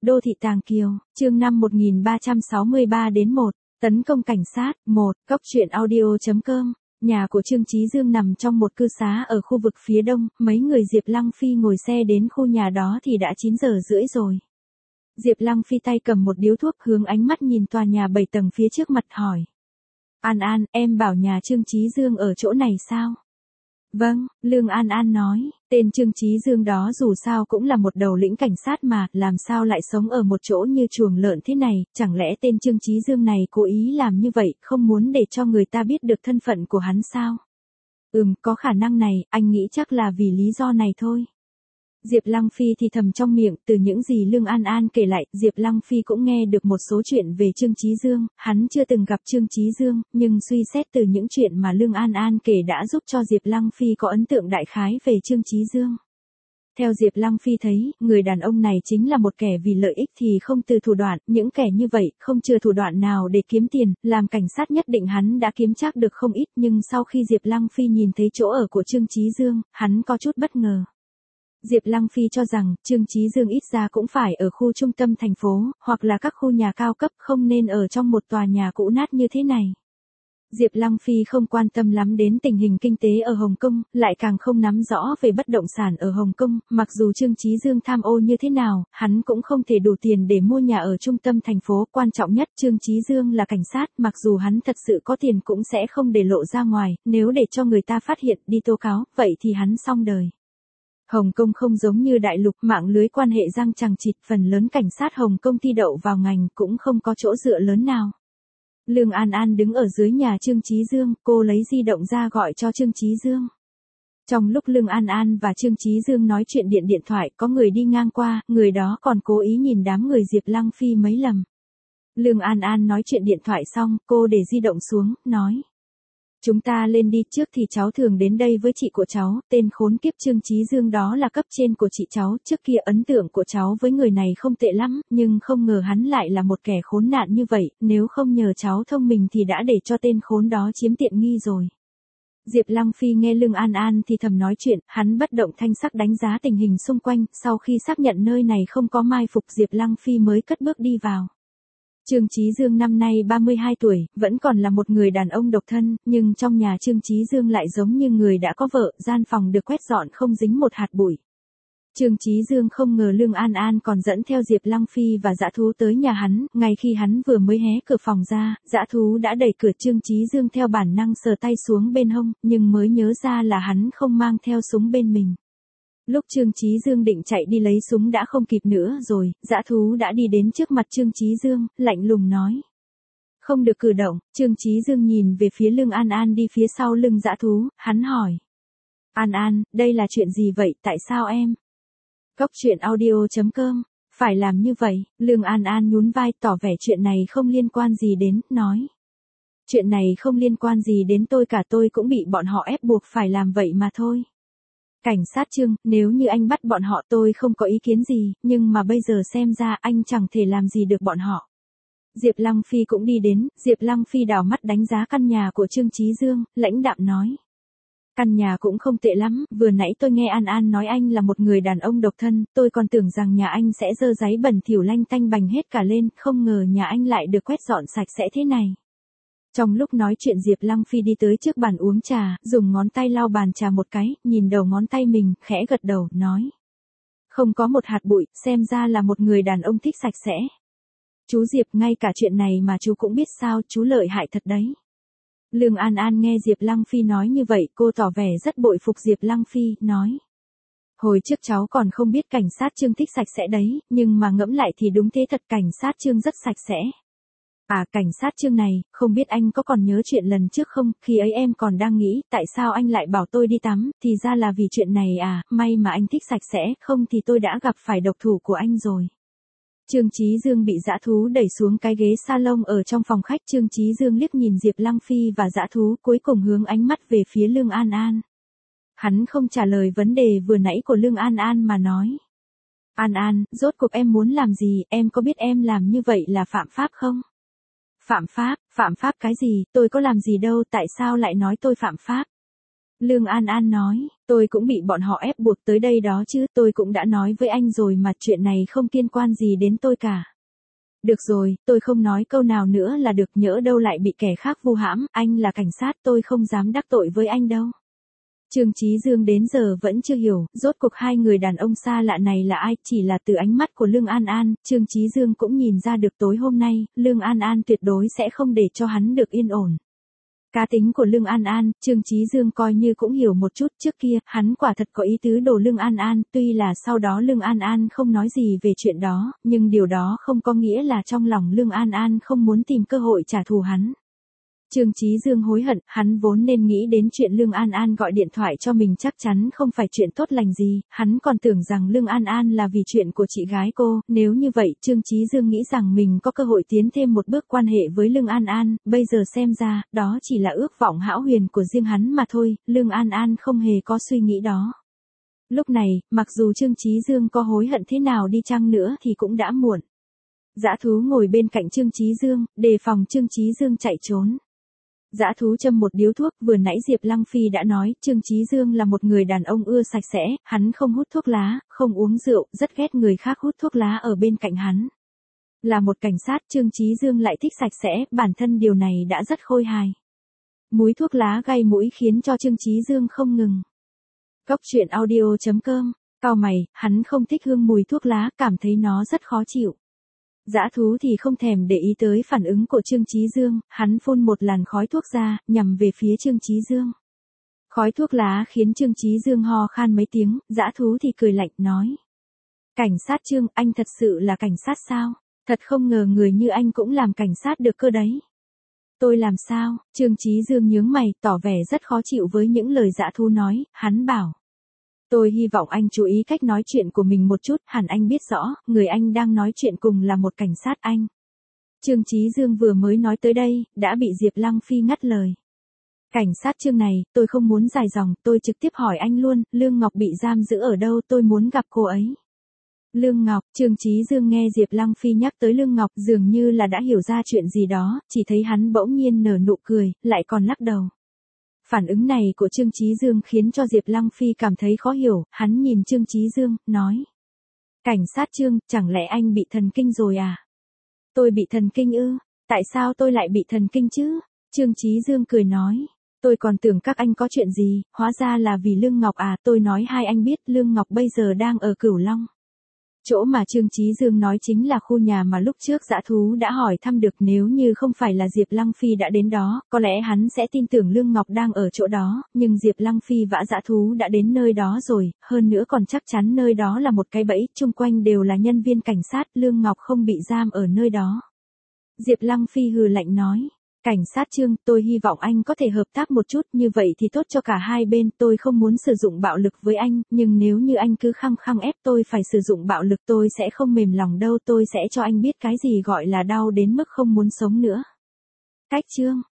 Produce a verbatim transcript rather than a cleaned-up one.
Đô thị Tàng Kiều, chương năm một nghìn ba trăm sáu mươi ba đến một, tấn công cảnh sát, một, Cóc truyện audio chấm com. Nhà của Trương Chí Dương nằm trong một cư xá ở khu vực phía đông, mấy người Diệp Lăng Phi ngồi xe đến khu nhà đó thì đã chín giờ rưỡi rồi. Diệp Lăng Phi tay cầm một điếu thuốc hướng ánh mắt nhìn tòa nhà bảy tầng phía trước mặt hỏi. An An, em bảo nhà Trương Chí Dương ở chỗ này sao? Vâng, Lương An An nói, tên Trương Chí Dương đó dù sao cũng là một đầu lĩnh cảnh sát mà, làm sao lại sống ở một chỗ như chuồng lợn thế này, chẳng lẽ tên Trương Chí Dương này cố ý làm như vậy, không muốn để cho người ta biết được thân phận của hắn sao? Ừm, có khả năng này, anh nghĩ chắc là vì lý do này thôi. Diệp Lăng Phi thì thầm trong miệng, từ những gì Lương An An kể lại, Diệp Lăng Phi cũng nghe được một số chuyện về Trương Chí Dương, hắn chưa từng gặp Trương Chí Dương, nhưng suy xét từ những chuyện mà Lương An An kể đã giúp cho Diệp Lăng Phi có ấn tượng đại khái về Trương Chí Dương. Theo Diệp Lăng Phi thấy, người đàn ông này chính là một kẻ vì lợi ích thì không từ thủ đoạn, những kẻ như vậy, không chừa thủ đoạn nào để kiếm tiền, làm cảnh sát nhất định hắn đã kiếm trác được không ít, nhưng sau khi Diệp Lăng Phi nhìn thấy chỗ ở của Trương Chí Dương, hắn có chút bất ngờ. Diệp Lăng Phi cho rằng, Trương Chí Dương ít ra cũng phải ở khu trung tâm thành phố, hoặc là các khu nhà cao cấp, không nên ở trong một tòa nhà cũ nát như thế này. Diệp Lăng Phi không quan tâm lắm đến tình hình kinh tế ở Hồng Kông, lại càng không nắm rõ về bất động sản ở Hồng Kông, mặc dù Trương Chí Dương tham ô như thế nào, hắn cũng không thể đủ tiền để mua nhà ở trung tâm thành phố, quan trọng nhất Trương Chí Dương là cảnh sát, mặc dù hắn thật sự có tiền cũng sẽ không để lộ ra ngoài, nếu để cho người ta phát hiện đi tố cáo, vậy thì hắn xong đời. Hồng Kông không giống như đại lục, mạng lưới quan hệ giăng chằng chịt, phần lớn cảnh sát Hồng Kông thi đậu vào ngành cũng không có chỗ dựa lớn nào. Lương An An đứng ở dưới nhà Trương Chí Dương, cô lấy di động ra gọi cho Trương Chí Dương. Trong lúc Lương An An và Trương Chí Dương nói chuyện điện điện thoại, có người đi ngang qua, người đó còn cố ý nhìn đám người Diệp Lăng Phi mấy lần. Lương An An nói chuyện điện thoại xong, cô để di động xuống, nói. Chúng ta lên đi, trước thì cháu thường đến đây với chị của cháu, tên khốn kiếp Trương Chí Dương đó là cấp trên của chị cháu, trước kia ấn tượng của cháu với người này không tệ lắm, nhưng không ngờ hắn lại là một kẻ khốn nạn như vậy, nếu không nhờ cháu thông minh thì đã để cho tên khốn đó chiếm tiện nghi rồi. Diệp Lăng Phi nghe Lương An An thì thầm nói chuyện, hắn bất động thanh sắc đánh giá tình hình xung quanh, sau khi xác nhận nơi này không có mai phục Diệp Lăng Phi mới cất bước đi vào. Trương Chí Dương năm nay ba mươi hai tuổi, vẫn còn là một người đàn ông độc thân, nhưng trong nhà Trương Chí Dương lại giống như người đã có vợ, gian phòng được quét dọn không dính một hạt bụi. Trương Chí Dương không ngờ Lương An An còn dẫn theo Diệp Lăng Phi và Dã Thú tới nhà hắn, ngay khi hắn vừa mới hé cửa phòng ra, Dã Thú đã đẩy cửa. Trương Chí Dương theo bản năng sờ tay xuống bên hông, nhưng mới nhớ ra là hắn không mang theo súng bên mình. Lúc Trương Chí Dương định chạy đi lấy súng đã không kịp nữa rồi, Dã Thú đã đi đến trước mặt Trương Chí Dương, lạnh lùng nói. Không được cử động. Trương Chí Dương nhìn về phía Lương An An đi phía sau lưng Dã Thú, hắn hỏi. An An, đây là chuyện gì vậy, tại sao em? Cóc truyện audio chấm com, phải làm như vậy, Lương An An nhún vai tỏ vẻ chuyện này không liên quan gì đến, nói. Chuyện này không liên quan gì đến tôi cả, tôi cũng bị bọn họ ép buộc phải làm vậy mà thôi. Cảnh sát Trương, nếu như anh bắt bọn họ tôi không có ý kiến gì, nhưng mà bây giờ xem ra anh chẳng thể làm gì được bọn họ. Diệp Lăng Phi cũng đi đến, Diệp Lăng Phi đảo mắt đánh giá căn nhà của Trương Chí Dương, lãnh đạm nói. Căn nhà cũng không tệ lắm, vừa nãy tôi nghe An An nói anh là một người đàn ông độc thân, tôi còn tưởng rằng nhà anh sẽ dơ dáy bẩn thỉu lanh tanh bành hết cả lên, không ngờ nhà anh lại được quét dọn sạch sẽ thế này. Trong lúc nói chuyện Diệp Lăng Phi đi tới trước bàn uống trà, dùng ngón tay lau bàn trà một cái, nhìn đầu ngón tay mình, khẽ gật đầu, nói. Không có một hạt bụi, xem ra là một người đàn ông thích sạch sẽ. Chú Diệp, ngay cả chuyện này mà chú cũng biết sao, chú lợi hại thật đấy. Lương An An nghe Diệp Lăng Phi nói như vậy, cô tỏ vẻ rất bội phục Diệp Lăng Phi, nói. Hồi trước cháu còn không biết cảnh sát Trương thích sạch sẽ đấy, nhưng mà ngẫm lại thì đúng thế thật, cảnh sát Trương rất sạch sẽ. À, cảnh sát Trương này, không biết anh có còn nhớ chuyện lần trước không, khi ấy em còn đang nghĩ, tại sao anh lại bảo tôi đi tắm, thì ra là vì chuyện này à, may mà anh thích sạch sẽ, không thì tôi đã gặp phải độc thủ của anh rồi. Trương Chí Dương bị Dã Thú đẩy xuống cái ghế salon ở trong phòng khách, Trương Chí Dương liếc nhìn Diệp Lăng Phi và Dã Thú, cuối cùng hướng ánh mắt về phía Lương An An. Hắn không trả lời vấn đề vừa nãy của Lương An An mà nói. An An, rốt cuộc em muốn làm gì, em có biết em làm như vậy là phạm pháp không? Phạm pháp, phạm pháp cái gì, tôi có làm gì đâu, tại sao lại nói tôi phạm pháp? Lương An An nói, Tôi cũng bị bọn họ ép buộc tới đây đó chứ, tôi cũng đã nói với anh rồi mà, chuyện này không liên quan gì đến tôi cả. Được rồi, tôi không nói câu nào nữa là được, nhỡ đâu lại bị kẻ khác vu hãm, anh là cảnh sát tôi không dám đắc tội với anh đâu. Trương Chí Dương đến giờ vẫn chưa hiểu, rốt cuộc hai người đàn ông xa lạ này là ai, chỉ là từ ánh mắt của Lương An An, Trương Chí Dương cũng nhìn ra được tối hôm nay, Lương An An tuyệt đối sẽ không để cho hắn được yên ổn. Cá tính của Lương An An, Trương Chí Dương coi như cũng hiểu một chút, trước kia, hắn quả thật có ý tứ đổ Lương An An, tuy là sau đó Lương An An không nói gì về chuyện đó, nhưng điều đó không có nghĩa là trong lòng Lương An An không muốn tìm cơ hội trả thù hắn. Trương Chí Dương hối hận, hắn vốn nên nghĩ đến chuyện Lương An An gọi điện thoại cho mình chắc chắn không phải chuyện tốt lành gì, hắn còn tưởng rằng Lương An An là vì chuyện của chị gái cô, nếu như vậy Trương Chí Dương nghĩ rằng mình có cơ hội tiến thêm một bước quan hệ với Lương An An, bây giờ xem ra, đó chỉ là ước vọng hão huyền của riêng hắn mà thôi, Lương An An không hề có suy nghĩ đó. Lúc này, mặc dù Trương Chí Dương có hối hận thế nào đi chăng nữa thì cũng đã muộn. Dã thú ngồi bên cạnh Trương Chí Dương, đề phòng Trương Chí Dương chạy trốn. Dã thú châm một điếu thuốc, vừa nãy Diệp Lăng Phi đã nói, Trương Chí Dương là một người đàn ông ưa sạch sẽ, hắn không hút thuốc lá, không uống rượu, rất ghét người khác hút thuốc lá ở bên cạnh hắn. Là một cảnh sát, Trương Chí Dương lại thích sạch sẽ, bản thân điều này đã rất khôi hài. Mùi thuốc lá gây mũi khiến cho Trương Chí Dương không ngừng. Cốc truyện audio chấm com, cau mày, hắn không thích hương mùi thuốc lá, cảm thấy nó rất khó chịu. Dã thú thì không thèm để ý tới phản ứng của Trương Chí Dương, hắn phun một làn khói thuốc ra, nhằm về phía Trương Chí Dương. Khói thuốc lá khiến Trương Chí Dương ho khan mấy tiếng, dã thú thì cười lạnh, nói. Cảnh sát Trương, anh thật sự là cảnh sát sao? Thật không ngờ người như anh cũng làm cảnh sát được cơ đấy. Tôi làm sao? Trương Chí Dương nhướng mày, tỏ vẻ rất khó chịu với những lời dã thú nói, hắn bảo. Tôi hy vọng anh chú ý cách nói chuyện của mình một chút, hẳn anh biết rõ, người anh đang nói chuyện cùng là một cảnh sát anh. Trương Chí Dương vừa mới nói tới đây, đã bị Diệp Lăng Phi ngắt lời. Cảnh sát Trương này, tôi không muốn dài dòng, tôi trực tiếp hỏi anh luôn, Lương Ngọc bị giam giữ ở đâu, tôi muốn gặp cô ấy. Lương Ngọc, Trương Chí Dương nghe Diệp Lăng Phi nhắc tới Lương Ngọc dường như là đã hiểu ra chuyện gì đó, chỉ thấy hắn bỗng nhiên nở nụ cười, lại còn lắc đầu. Phản ứng này của Trương Chí Dương khiến cho Diệp Lăng Phi cảm thấy khó hiểu, hắn nhìn Trương Chí Dương, nói. Cảnh sát Trương, chẳng lẽ anh bị thần kinh rồi à? Tôi bị thần kinh ư? Tại sao tôi lại bị thần kinh chứ? Trương Chí Dương cười nói. Tôi còn tưởng các anh có chuyện gì, hóa ra là vì Lương Ngọc à, tôi nói hai anh biết Lương Ngọc bây giờ đang ở Cửu Long. Chỗ mà Trương Chí Dương nói chính là khu nhà mà lúc trước dã thú đã hỏi thăm được, nếu như không phải là Diệp Lăng Phi đã đến đó, có lẽ hắn sẽ tin tưởng Lương Ngọc đang ở chỗ đó, nhưng Diệp Lăng Phi vã dã thú đã đến nơi đó rồi, hơn nữa còn chắc chắn nơi đó là một cái bẫy, chung quanh đều là nhân viên cảnh sát, Lương Ngọc không bị giam ở nơi đó. Diệp Lăng Phi hừ lạnh nói. Cảnh sát Trương, tôi hy vọng anh có thể hợp tác một chút, như vậy thì tốt cho cả hai bên, tôi không muốn sử dụng bạo lực với anh, nhưng nếu như anh cứ khăng khăng ép tôi phải sử dụng bạo lực tôi sẽ không mềm lòng đâu, tôi sẽ cho anh biết cái gì gọi là đau đến mức không muốn sống nữa. Cách Trương,